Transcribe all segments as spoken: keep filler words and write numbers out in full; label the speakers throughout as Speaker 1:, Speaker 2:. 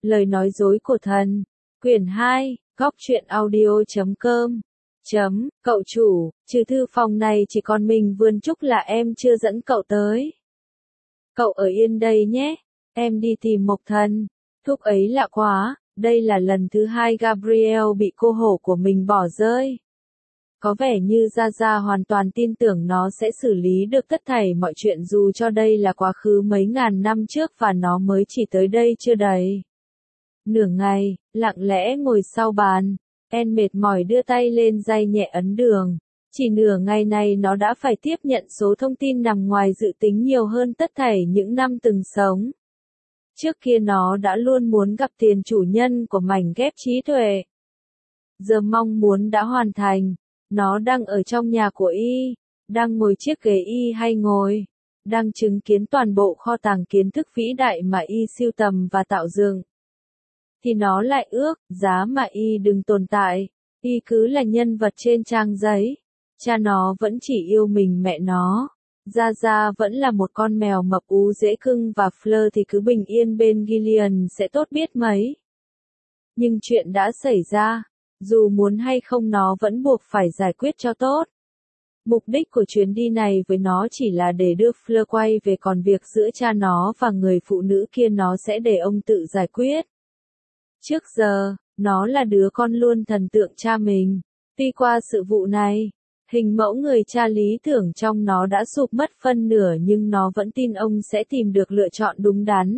Speaker 1: Lời nói dối của thần. Quyển hai, góc truyện audio.com. Chấm, cậu chủ, trừ thư phòng này chỉ còn mình Vườn Trúc là em chưa dẫn cậu tới. Cậu ở yên đây nhé, em đi tìm Mộc Thần. Thúc ấy lạ quá, đây là lần thứ hai Gabriel bị cô hổ của mình bỏ rơi. Có vẻ như Gia Gia hoàn toàn tin tưởng nó sẽ xử lý được tất thảy mọi chuyện dù cho đây là quá khứ mấy ngàn năm trước và nó mới chỉ tới đây chưa đầy. Nửa ngày, lặng lẽ ngồi sau bàn, En mệt mỏi đưa tay lên day nhẹ ấn đường. Chỉ nửa ngày này nó đã phải tiếp nhận số thông tin nằm ngoài dự tính nhiều hơn tất thảy những năm từng sống. Trước kia nó đã luôn muốn gặp tiền chủ nhân của mảnh ghép trí tuệ. Giờ mong muốn đã hoàn thành. Nó đang ở trong nhà của y, đang ngồi chiếc ghế y hay ngồi, đang chứng kiến toàn bộ kho tàng kiến thức vĩ đại mà y sưu tầm và tạo dựng. Thì nó lại ước, giá mà y đừng tồn tại, y cứ là nhân vật trên trang giấy. Cha nó vẫn chỉ yêu mình mẹ nó. Gia Gia vẫn là một con mèo mập ú dễ cưng và Fleur thì cứ bình yên bên Gillian sẽ tốt biết mấy. Nhưng chuyện đã xảy ra. Dù muốn hay không nó vẫn buộc phải giải quyết cho tốt. Mục đích của chuyến đi này với nó chỉ là để đưa Fleur quay về, còn việc giữa cha nó và người phụ nữ kia nó sẽ để ông tự giải quyết. Trước giờ, nó là đứa con luôn thần tượng cha mình. Tuy qua sự vụ này, hình mẫu người cha lý tưởng trong nó đã sụp mất phân nửa nhưng nó vẫn tin ông sẽ tìm được lựa chọn đúng đắn.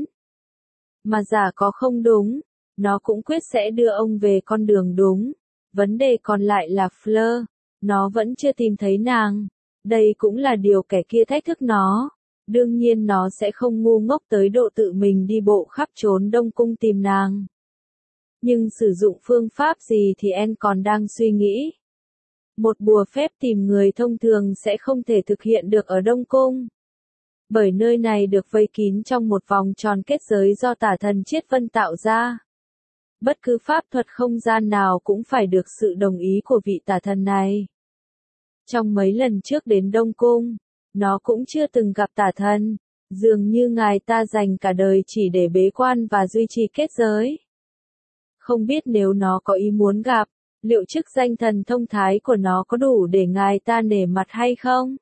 Speaker 1: Mà giả có không đúng, nó cũng quyết sẽ đưa ông về con đường đúng. Vấn đề còn lại là Fleur. Nó vẫn chưa tìm thấy nàng. Đây cũng là điều kẻ kia thách thức nó. Đương nhiên nó sẽ không ngu ngốc tới độ tự mình đi bộ khắp trốn Đông Cung tìm nàng. Nhưng sử dụng phương pháp gì thì En còn đang suy nghĩ. Một bùa phép tìm người thông thường sẽ không thể thực hiện được ở Đông Cung. Bởi nơi này được vây kín trong một vòng tròn kết giới do tả thần Chiết Vân tạo ra. Bất cứ pháp thuật không gian nào cũng phải được sự đồng ý của vị tả thần này. Trong mấy lần trước đến Đông Cung, nó cũng chưa từng gặp tả thần, dường như ngài ta dành cả đời chỉ để bế quan và duy trì kết giới. Không biết nếu nó có ý muốn gặp, liệu chức danh thần thông thái của nó có đủ để ngài ta nể mặt hay không?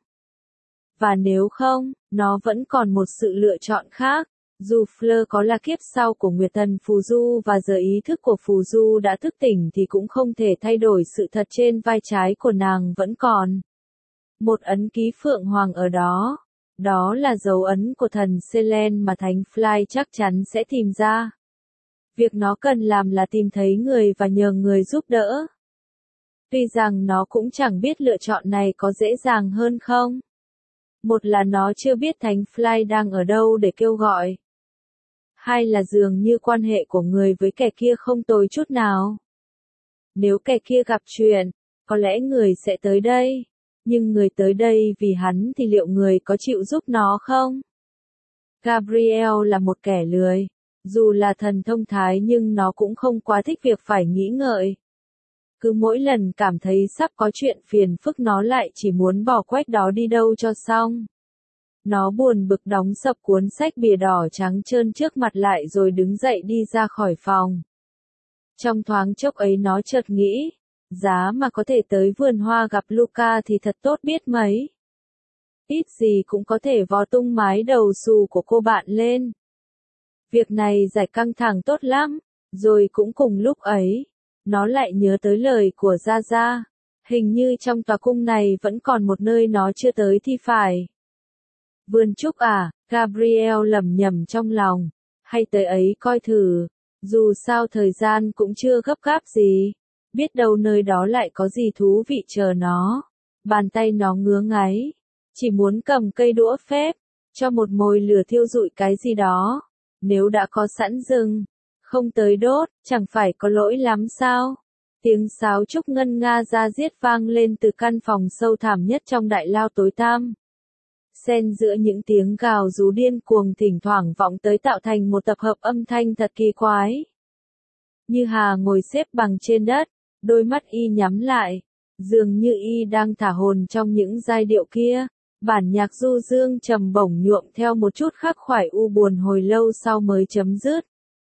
Speaker 1: Và nếu không, nó vẫn còn một sự lựa chọn khác. Dù Fleur có là kiếp sau của Nguyệt Thần Phù Du và giờ ý thức của Phù Du đã thức tỉnh thì cũng không thể thay đổi sự thật trên vai trái của nàng vẫn còn. Một ấn ký phượng hoàng ở đó. Đó là dấu ấn của thần Selene mà Thánh Fly chắc chắn sẽ tìm ra. Việc nó cần làm là tìm thấy người và nhờ người giúp đỡ. Tuy rằng nó cũng chẳng biết lựa chọn này có dễ dàng hơn không. Một là nó chưa biết Thánh Fly đang ở đâu để kêu gọi. Hai là dường như quan hệ của người với kẻ kia không tồi chút nào. Nếu kẻ kia gặp chuyện, có lẽ người sẽ tới đây. Nhưng người tới đây vì hắn thì liệu người có chịu giúp nó không? Gabriel là một kẻ lười. Dù là thần thông thái nhưng nó cũng không quá thích việc phải nghĩ ngợi. Cứ mỗi lần cảm thấy sắp có chuyện phiền phức nó lại chỉ muốn bỏ quách đó đi đâu cho xong. Nó buồn bực đóng sập cuốn sách bìa đỏ trắng trơn trước mặt lại rồi đứng dậy đi ra khỏi phòng. Trong thoáng chốc ấy nó chợt nghĩ, giá mà có thể tới vườn hoa gặp Luca thì thật tốt biết mấy. Ít gì cũng có thể vò tung mái đầu xù của cô bạn lên. Việc này giải căng thẳng tốt lắm, rồi cũng cùng lúc ấy, nó lại nhớ tới lời của Gia Gia. Hình như trong tòa cung này vẫn còn một nơi nó chưa tới thì phải. Vườn Trúc à, Gabriel lẩm nhẩm trong lòng, hay tới ấy coi thử, dù sao thời gian cũng chưa gấp gáp gì, biết đâu nơi đó lại có gì thú vị chờ nó. Bàn tay nó ngứa ngáy, chỉ muốn cầm cây đũa phép, cho một mồi lửa thiêu rụi cái gì đó. Nếu đã có sẵn rừng, không tới đốt, chẳng phải có lỗi lắm sao? Tiếng sáo trúc ngân nga ra diết vang lên từ căn phòng sâu thẳm nhất trong đại lao tối tăm. Xen giữa những tiếng gào rú điên cuồng thỉnh thoảng vọng tới tạo thành một tập hợp âm thanh thật kỳ quái. Như Hà ngồi xếp bằng trên đất, đôi mắt y nhắm lại, dường như y đang thả hồn trong những giai điệu kia. Bản nhạc du dương trầm bổng nhuộm theo một chút khắc khoải u buồn hồi lâu sau mới chấm dứt.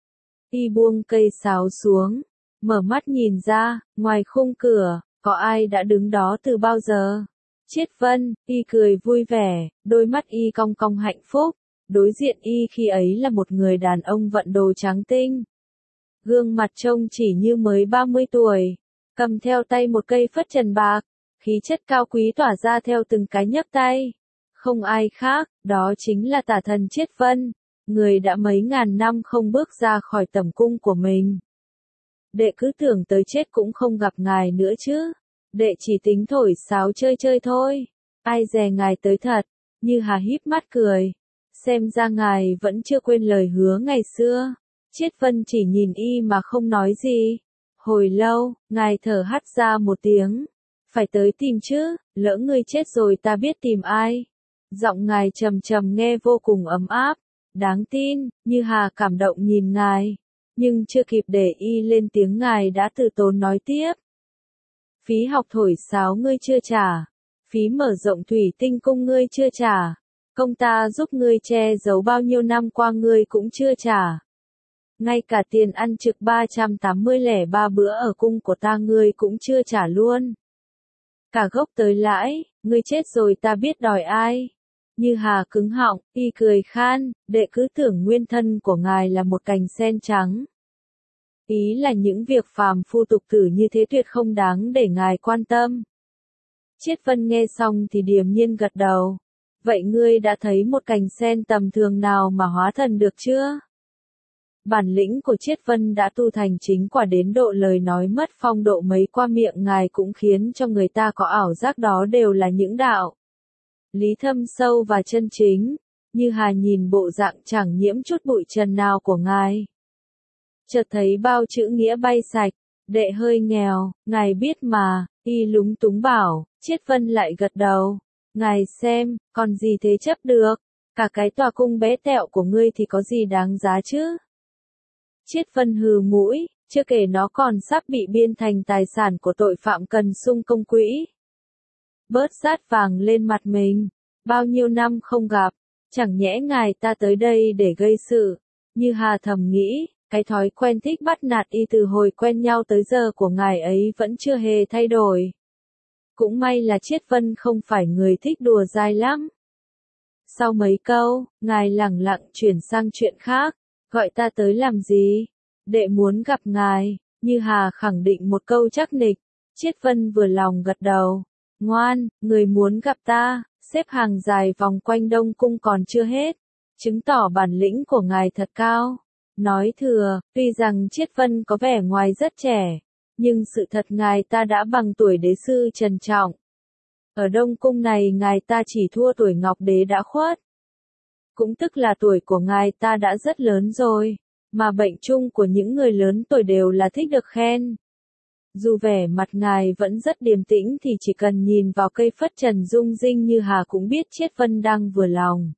Speaker 1: Y buông cây sáo xuống, mở mắt nhìn ra, ngoài khung cửa, có ai đã đứng đó từ bao giờ? Chiết Vân, Y cười vui vẻ, đôi mắt Y cong cong hạnh phúc, đối diện Y khi ấy là một người đàn ông vận đồ trắng tinh. Gương mặt trông chỉ như mới ba mươi tuổi, cầm theo tay một cây phất trần bạc, khí chất cao quý tỏa ra theo từng cái nhấc tay. Không ai khác, đó chính là tả thần Chiết Vân, người đã mấy ngàn năm không bước ra khỏi tẩm cung của mình. Đệ cứ tưởng tới chết cũng không gặp ngài nữa chứ, đệ chỉ tính thổi sáo chơi chơi thôi, ai dè ngài tới thật, Như Hà híp mắt cười, xem ra ngài vẫn chưa quên lời hứa ngày xưa. Chiết Vân chỉ nhìn Y mà không nói gì. Hồi lâu, ngài thở hắt ra một tiếng, phải tới tìm chứ, lỡ ngươi chết rồi ta biết tìm ai. Giọng ngài trầm trầm nghe vô cùng ấm áp, đáng tin. Như Hà cảm động nhìn ngài, nhưng chưa kịp để Y lên tiếng ngài đã từ tốn nói tiếp. Phí học thổi sáo ngươi chưa trả, phí mở rộng thủy tinh cung ngươi chưa trả, công ta giúp ngươi che giấu bao nhiêu năm qua ngươi cũng chưa trả. Ngay cả tiền ăn trực ba trăm tám mươi lẻ ba bữa ở cung của ta ngươi cũng chưa trả luôn. Cả gốc tới lãi, ngươi chết rồi ta biết đòi ai. Như Hà cứng họng, Y cười khan, đệ cứ tưởng nguyên thân của ngài là một cành sen trắng. Ý là những việc phàm phu tục tử như thế tuyệt không đáng để ngài quan tâm. Chiết Vân nghe xong thì điềm nhiên gật đầu. Vậy ngươi đã thấy một cành sen tầm thường nào mà hóa thần được chưa? Bản lĩnh của Chiết Vân đã tu thành chính quả đến độ lời nói mất phong độ mấy qua miệng ngài cũng khiến cho người ta có ảo giác đó đều là những đạo lý thâm sâu và chân chính. Như Hà nhìn bộ dạng chẳng nhiễm chút bụi trần nào của ngài, chợt thấy bao chữ nghĩa bay sạch. Đệ hơi nghèo, ngài biết mà. Y lúng túng bảo. Chiết Vân lại gật đầu. Ngài xem, còn gì thế chấp được, cả cái tòa cung bé tẹo của ngươi thì có gì đáng giá chứ? Chiết Vân hừ mũi, chưa kể nó còn sắp bị biên thành tài sản của tội phạm cần sung công quỹ. Bớt sát vàng lên mặt mình, bao nhiêu năm không gặp, chẳng nhẽ ngài ta tới đây để gây sự. Như Hà thầm nghĩ, cái thói quen thích bắt nạt Y từ hồi quen nhau tới giờ của ngài ấy vẫn chưa hề thay đổi. Cũng may là Chiết Vân không phải người thích đùa dai lắm. Sau mấy câu, ngài lẳng lặng chuyển sang chuyện khác. Gọi ta tới làm gì? Đệ muốn gặp ngài. Như Hà khẳng định một câu chắc nịch. Chiết Vân vừa lòng gật đầu. Ngoan, người muốn gặp ta, xếp hàng dài vòng quanh Đông Cung còn chưa hết. Chứng tỏ bản lĩnh của ngài thật cao. Nói thừa, tuy rằng Chiết Vân có vẻ ngoài rất trẻ, nhưng sự thật ngài ta đã bằng tuổi đế sư Trần Trọng. Ở Đông Cung này ngài ta chỉ thua tuổi Ngọc Đế đã khuất. Cũng tức là tuổi của ngài ta đã rất lớn rồi, mà bệnh chung của những người lớn tuổi đều là thích được khen. Dù vẻ mặt ngài vẫn rất điềm tĩnh thì chỉ cần nhìn vào cây phất trần rung rinh Như Hà cũng biết Chiết Vân đang vừa lòng.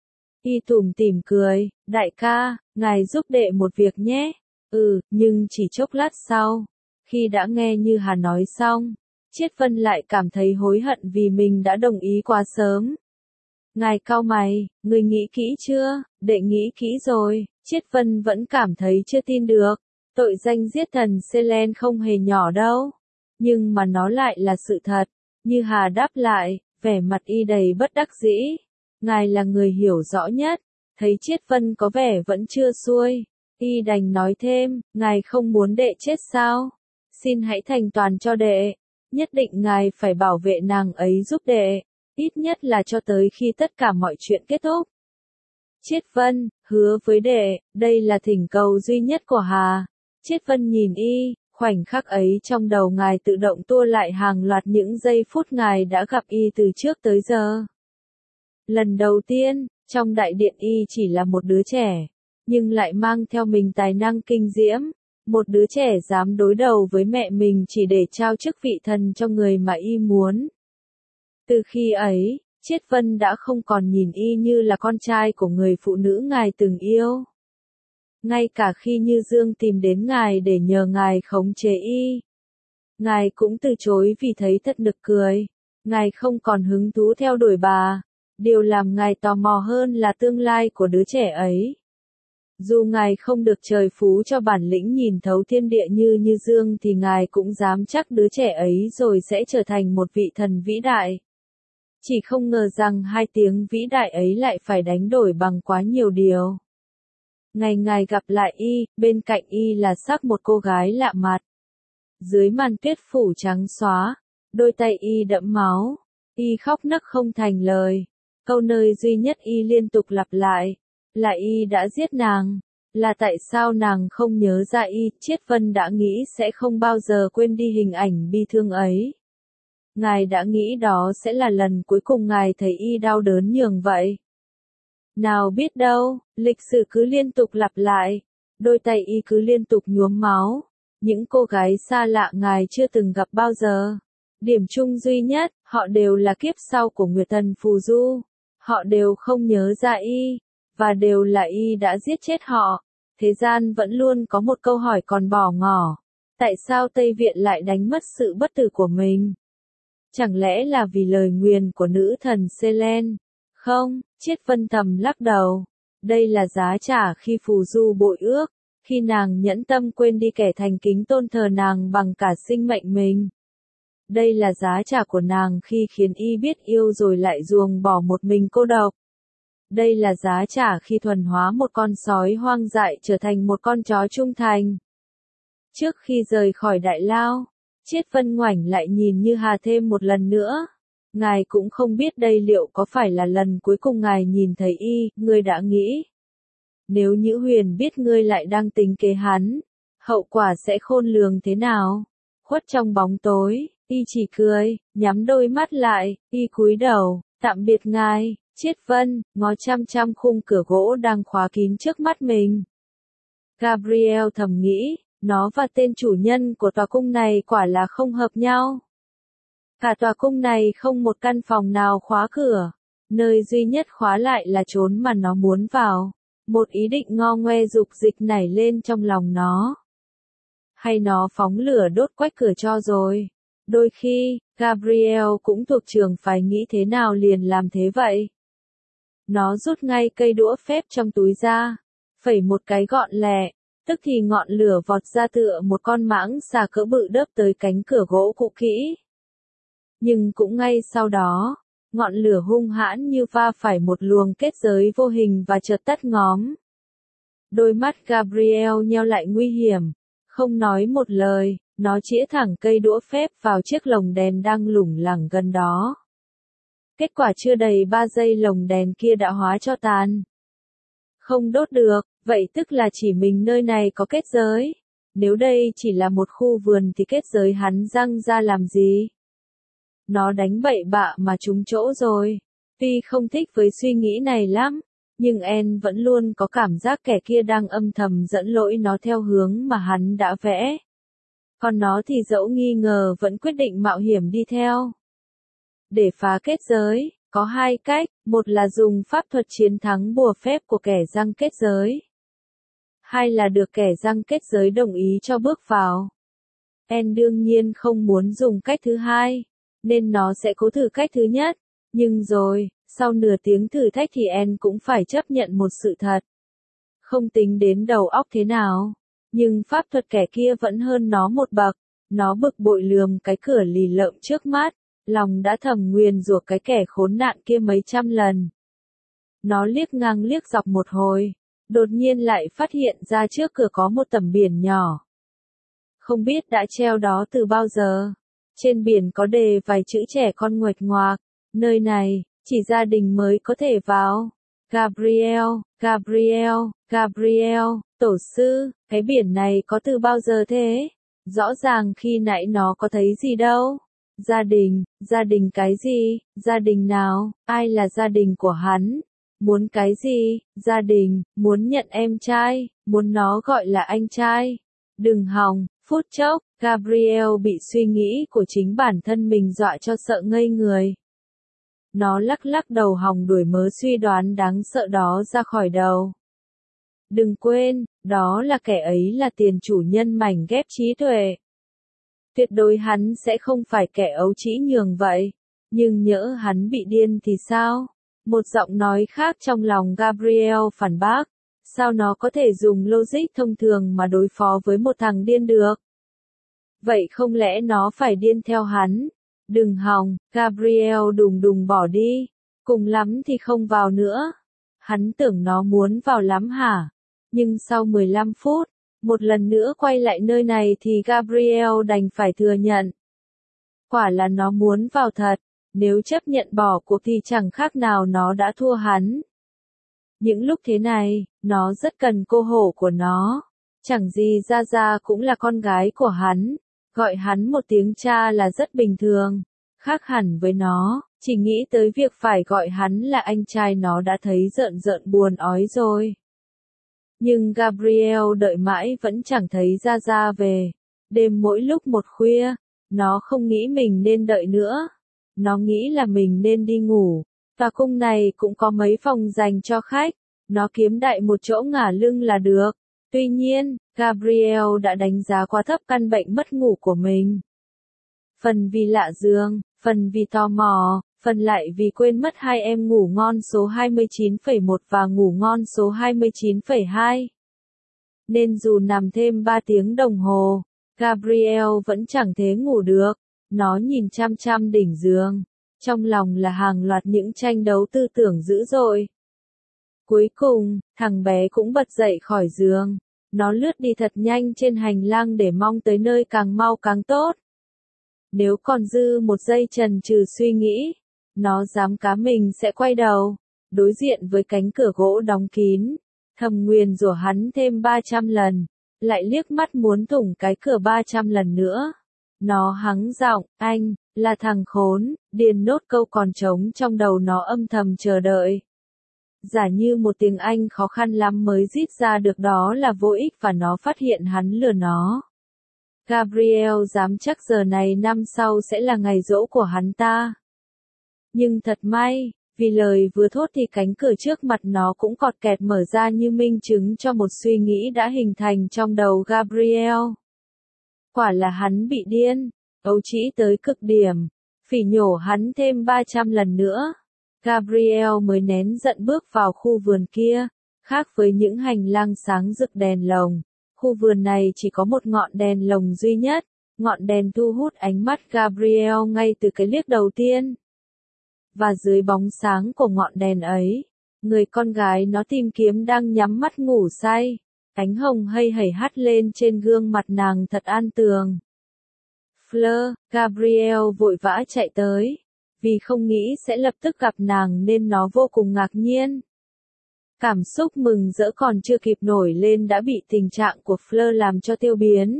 Speaker 1: Y tủm tỉm cười, đại ca, ngài giúp đệ một việc nhé. Ừ, nhưng chỉ chốc lát sau, khi đã nghe Như Hà nói xong, Chiết Vân lại cảm thấy hối hận vì mình đã đồng ý quá sớm. Ngài cau mày, người nghĩ kỹ chưa? Đệ nghĩ kỹ rồi. Chiết Vân vẫn cảm thấy chưa tin được. Tội danh giết thần Selen không hề nhỏ đâu. Nhưng mà nó lại là sự thật. Như Hà đáp lại, vẻ mặt Y đầy bất đắc dĩ. Ngài là người hiểu rõ nhất. Thấy Chiết Vân có vẻ vẫn chưa xuôi, Y đành nói thêm, ngài không muốn đệ chết sao? Xin hãy thành toàn cho đệ. Nhất định ngài phải bảo vệ nàng ấy giúp đệ. Ít nhất là cho tới khi tất cả mọi chuyện kết thúc. Chiết Vân, hứa với đệ, đây là thỉnh cầu duy nhất của Hà. Chiết Vân nhìn Y, khoảnh khắc ấy trong đầu ngài tự động tua lại hàng loạt những giây phút ngài đã gặp Y từ trước tới giờ. Lần đầu tiên, trong đại điện Y chỉ là một đứa trẻ, nhưng lại mang theo mình tài năng kinh diễm. Một đứa trẻ dám đối đầu với mẹ mình chỉ để trao chức vị thần cho người mà Y muốn. Từ khi ấy, Chiết Vân đã không còn nhìn Y như là con trai của người phụ nữ ngài từng yêu. Ngay cả khi Như Dương tìm đến ngài để nhờ ngài khống chế Y, ngài cũng từ chối vì thấy thật nực cười. Ngài không còn hứng thú theo đuổi bà. Điều làm ngài tò mò hơn là tương lai của đứa trẻ ấy. Dù ngài không được trời phú cho bản lĩnh nhìn thấu thiên địa như Như Dương thì ngài cũng dám chắc đứa trẻ ấy rồi sẽ trở thành một vị thần vĩ đại. Chỉ không ngờ rằng hai tiếng vĩ đại ấy lại phải đánh đổi bằng quá nhiều điều. Ngày ngài gặp lại y, bên cạnh y là xác một cô gái lạ mặt. Dưới màn tuyết phủ trắng xóa, đôi tay y đẫm máu, y khóc nấc không thành lời. Câu nơi duy nhất y liên tục lặp lại, là y đã giết nàng, là tại sao nàng không nhớ ra y. Triết Vân đã nghĩ sẽ không bao giờ quên đi hình ảnh bi thương ấy. Ngài đã nghĩ đó sẽ là lần cuối cùng ngài thấy y đau đớn nhường vậy. Nào biết đâu, lịch sử cứ liên tục lặp lại, đôi tay y cứ liên tục nhuốm máu. Những cô gái xa lạ ngài chưa từng gặp bao giờ. Điểm chung duy nhất, họ đều là kiếp sau của Nguyệt Thần Phù Du. Họ đều không nhớ ra y, và đều là y đã giết chết họ. Thế gian vẫn luôn có một câu hỏi còn bỏ ngỏ. Tại sao Tây Viện lại đánh mất sự bất tử của mình? Chẳng lẽ là vì lời nguyền của nữ thần Selene? Không, Triết Vân thầm lắc đầu. Đây là giá trả khi Phù Du bội ước, khi nàng nhẫn tâm quên đi kẻ thành kính tôn thờ nàng bằng cả sinh mệnh mình. Đây là giá trả của nàng khi khiến y biết yêu rồi lại ruồng bỏ một mình cô độc. Đây là giá trả khi thuần hóa một con sói hoang dại trở thành một con chó trung thành. Trước khi rời khỏi Đại Lao, Triết Vân ngoảnh lại nhìn Như Hà thêm một lần nữa. Ngài cũng không biết đây liệu có phải là lần cuối cùng ngài nhìn thấy y, ngươi đã nghĩ. Nếu Nhữ Huyền biết ngươi lại đang tính kế hắn, hậu quả sẽ khôn lường thế nào? Khuất trong bóng tối, y chỉ cười, nhắm đôi mắt lại, y cúi đầu, tạm biệt ngài. Triết Vân, ngó chăm chăm khung cửa gỗ đang khóa kín trước mắt mình. Gabriel thầm nghĩ, nó và tên chủ nhân của tòa cung này quả là không hợp nhau. Cả tòa cung này không một căn phòng nào khóa cửa. Nơi duy nhất khóa lại là chốn mà nó muốn vào. Một ý định ngo ngoe dục dịch nảy lên trong lòng nó. Hay nó phóng lửa đốt quách cửa cho rồi. Đôi khi, Gabriel cũng thuộc trường phải nghĩ thế nào liền làm thế vậy. Nó rút ngay cây đũa phép trong túi ra, phẩy một cái gọn lẹ, tức thì ngọn lửa vọt ra tựa một con mãng xà cỡ bự đớp tới cánh cửa gỗ cũ kỹ. Nhưng cũng ngay sau đó, ngọn lửa hung hãn như va phải một luồng kết giới vô hình và chợt tắt ngóm. Đôi mắt Gabriel nheo lại nguy hiểm, không nói một lời, nó chĩa thẳng cây đũa phép vào chiếc lồng đèn đang lủng lẳng gần đó. Kết quả chưa đầy ba giây lồng đèn kia đã hóa tro tàn. Không đốt được, vậy tức là chỉ mình nơi này có kết giới. Nếu đây chỉ là một khu vườn thì kết giới hắn răng ra làm gì? Nó đánh bậy bạ mà trúng chỗ rồi. Tuy không thích với suy nghĩ này lắm, nhưng En vẫn luôn có cảm giác kẻ kia đang âm thầm dẫn lỗi nó theo hướng mà hắn đã vẽ. Còn nó thì dẫu nghi ngờ vẫn quyết định mạo hiểm đi theo. Để phá kết giới, có hai cách, một là dùng pháp thuật chiến thắng bùa phép của kẻ răng kết giới. Hai là được kẻ răng kết giới đồng ý cho bước vào. En đương nhiên không muốn dùng cách thứ hai, nên nó sẽ cố thử cách thứ nhất. Nhưng rồi, sau nửa tiếng thử thách thì En cũng phải chấp nhận một sự thật. Không tính đến đầu óc thế nào, nhưng pháp thuật kẻ kia vẫn hơn nó một bậc. Nó bực bội lườm cái cửa lì lợm trước mắt, lòng đã thầm nguyền rủa cái kẻ khốn nạn kia mấy trăm lần. Nó liếc ngang liếc dọc một hồi, đột nhiên lại phát hiện ra trước cửa có một tấm biển nhỏ. Không biết đã treo đó từ bao giờ. Trên biển có đề vài chữ trẻ con nguệch ngoạc, nơi này, chỉ gia đình mới có thể vào. Gabriel, Gabriel, Gabriel, tổ sư, cái biển này có từ bao giờ thế? Rõ ràng khi nãy nó có thấy gì đâu. Gia đình, gia đình cái gì, gia đình nào, ai là gia đình của hắn? Muốn cái gì, gia đình, muốn nhận em trai, muốn nó gọi là anh trai. Đừng hòng, phút chốc, Gabriel bị suy nghĩ của chính bản thân mình dọa cho sợ ngây người. Nó lắc lắc đầu hòng đuổi mớ suy đoán đáng sợ đó ra khỏi đầu. Đừng quên, đó là kẻ ấy là tiền chủ nhân mảnh ghép trí tuệ. Tuyệt đối hắn sẽ không phải kẻ ấu trĩ nhường vậy. Nhưng nhỡ hắn bị điên thì sao? Một giọng nói khác trong lòng Gabriel phản bác. Sao nó có thể dùng logic thông thường mà đối phó với một thằng điên được? Vậy không lẽ nó phải điên theo hắn? Đừng hòng, Gabriel đùng đùng bỏ đi. Cùng lắm thì không vào nữa. Hắn tưởng nó muốn vào lắm hả? Nhưng sau mười lăm phút, một lần nữa quay lại nơi này thì Gabriel đành phải thừa nhận. Quả là nó muốn vào thật, nếu chấp nhận bỏ cuộc thì chẳng khác nào nó đã thua hắn. Những lúc thế này, nó rất cần cô hổ của nó. Chẳng gì ra ra cũng là con gái của hắn. Gọi hắn một tiếng cha là rất bình thường. Khác hẳn với nó, chỉ nghĩ tới việc phải gọi hắn là anh trai nó đã thấy rợn rợn buồn ói rồi. Nhưng Gabriel đợi mãi vẫn chẳng thấy ra ra về. Đêm mỗi lúc một khuya, nó không nghĩ mình nên đợi nữa. Nó nghĩ là mình nên đi ngủ. Tòa cung này cũng có mấy phòng dành cho khách. Nó kiếm đại một chỗ ngả lưng là được. Tuy nhiên, Gabriel đã đánh giá quá thấp căn bệnh mất ngủ của mình. Phần vì lạ giường, phần vì tò mò, phần lại vì quên mất hai em ngủ ngon số hai mươi chín phẩy một và ngủ ngon số hai mươi chín phẩy hai. Nên dù nằm thêm ba tiếng đồng hồ, Gabriel vẫn chẳng thể ngủ được. Nó nhìn chăm chăm đỉnh giường. Trong lòng là hàng loạt những tranh đấu tư tưởng dữ dội. Cuối cùng, thằng bé cũng bật dậy khỏi giường. Nó lướt đi thật nhanh trên hành lang để mong tới nơi càng mau càng tốt. Nếu còn dư một giây chần chừ suy nghĩ, nó dám cá mình sẽ quay đầu, đối diện với cánh cửa gỗ đóng kín, thầm nguyền rủa hắn thêm ba trăm lần, lại liếc mắt muốn thủng cái cửa ba trăm lần nữa. Nó hắng giọng, anh, là thằng khốn, điền nốt câu còn trống trong đầu nó âm thầm chờ đợi. Giả như một tiếng Anh khó khăn lắm mới rít ra được đó là vô ích và nó phát hiện hắn lừa nó. Gabriel dám chắc giờ này năm sau sẽ là ngày giỗ của hắn ta. Nhưng thật may, vì lời vừa thốt thì cánh cửa trước mặt nó cũng cọt kẹt mở ra như minh chứng cho một suy nghĩ đã hình thành trong đầu Gabriel. Quả là hắn bị điên, ấu trĩ tới cực điểm, phỉ nhổ hắn thêm ba trăm lần nữa. Gabriel mới nén giận bước vào khu vườn kia, khác với những hành lang sáng rực đèn lồng. Khu vườn này chỉ có một ngọn đèn lồng duy nhất, ngọn đèn thu hút ánh mắt Gabriel ngay từ cái liếc đầu tiên. Và dưới bóng sáng của ngọn đèn ấy, người con gái nó tìm kiếm đang nhắm mắt ngủ say, ánh hồng hây hẩy hắt lên trên gương mặt nàng thật an tường. Fleur, Gabriel vội vã chạy tới, vì không nghĩ sẽ lập tức gặp nàng nên nó vô cùng ngạc nhiên. Cảm xúc mừng rỡ còn chưa kịp nổi lên đã bị tình trạng của Fleur làm cho tiêu biến.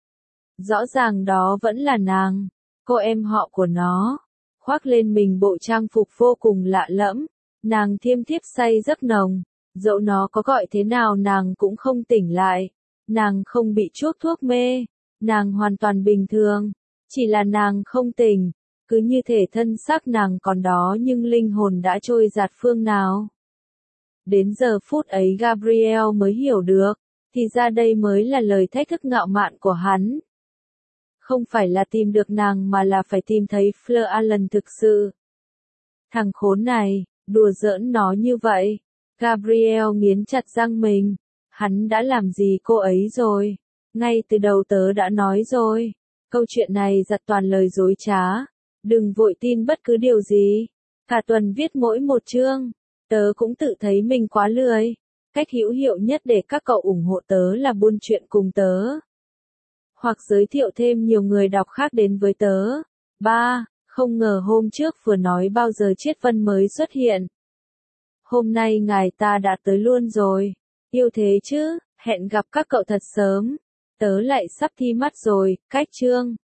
Speaker 1: Rõ ràng đó vẫn là nàng, cô em họ của nó, khoác lên mình bộ trang phục vô cùng lạ lẫm, nàng thiêm thiếp say giấc nồng, dẫu nó có gọi thế nào nàng cũng không tỉnh lại, nàng không bị chuốc thuốc mê, nàng hoàn toàn bình thường, chỉ là nàng không tỉnh, cứ như thể thân xác nàng còn đó nhưng linh hồn đã trôi dạt phương nào. Đến giờ phút ấy Gabriel mới hiểu được, thì ra đây mới là lời thách thức ngạo mạn của hắn. Không phải là tìm được nàng mà là phải tìm thấy Fleur Allen thực sự. Thằng khốn này, đùa giỡn nó như vậy. Gabriel nghiến chặt răng mình. Hắn đã làm gì cô ấy rồi? Ngay từ đầu tớ đã nói rồi. Câu chuyện này giặt toàn lời dối trá. Đừng vội tin bất cứ điều gì. Cả tuần viết mỗi một chương. Tớ cũng tự thấy mình quá lười. Cách hữu hiệu nhất để các cậu ủng hộ tớ là buôn chuyện cùng tớ. Hoặc giới thiệu thêm nhiều người đọc khác đến với tớ. ba. Không ngờ hôm trước vừa nói bao giờ Triết Vân mới xuất hiện. Hôm nay ngài ta đã tới luôn rồi. Yêu thế chứ, hẹn gặp các cậu thật sớm. Tớ lại sắp thi mắt rồi, cách chương.